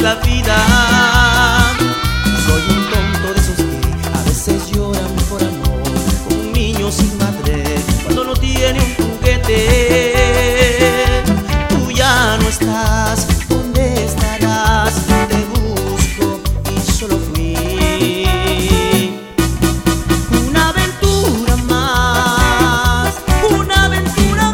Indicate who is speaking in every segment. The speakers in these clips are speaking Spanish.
Speaker 1: la vida. Soy un tonto de esos que a veces lloran por amor, como un niño sin madre cuando no tiene un juguete. Tú ya no estás, ¿dónde estarás? Te busco y solo fui una aventura más, una aventura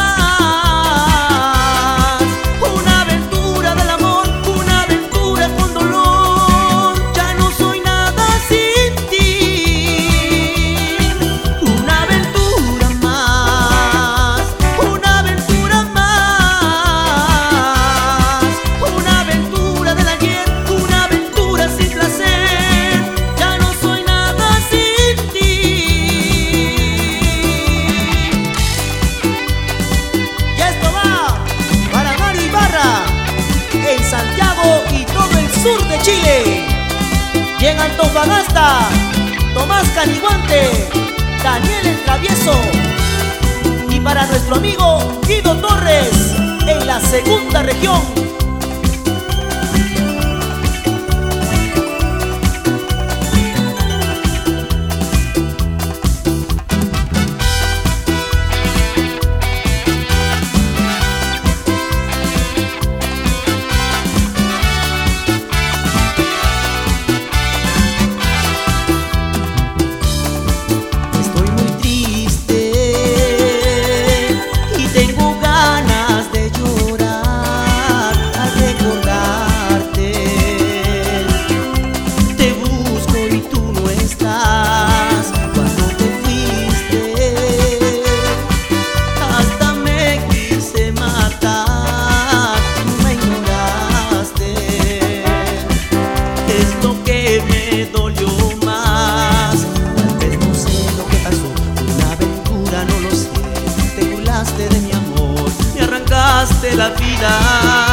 Speaker 1: más, una aventura del amor, una aventura con dolor. Ya no soy nada sin ti. Una aventura más, una aventura más, una aventura del ayer, una aventura sin placer. Ya no soy nada sin ti. Y esto va para Mario Ibarra en Santiago y todo el sur de Chile. Y en Antofagasta, Tomás Caniguante, Daniel el Travieso. Y para nuestro amigo Guido Torres en la segunda región. Estoy muy triste y tengo ganas de llorar al recordarte. Te busco y tú no estás. Cuando te fuiste, hasta me quise matar. Tú me ignoraste. Es lo que me dolió más. Tal vez no sé lo que pasó, una aventura, no lo sé. Te burlaste de mi amor, me arrancaste la vida.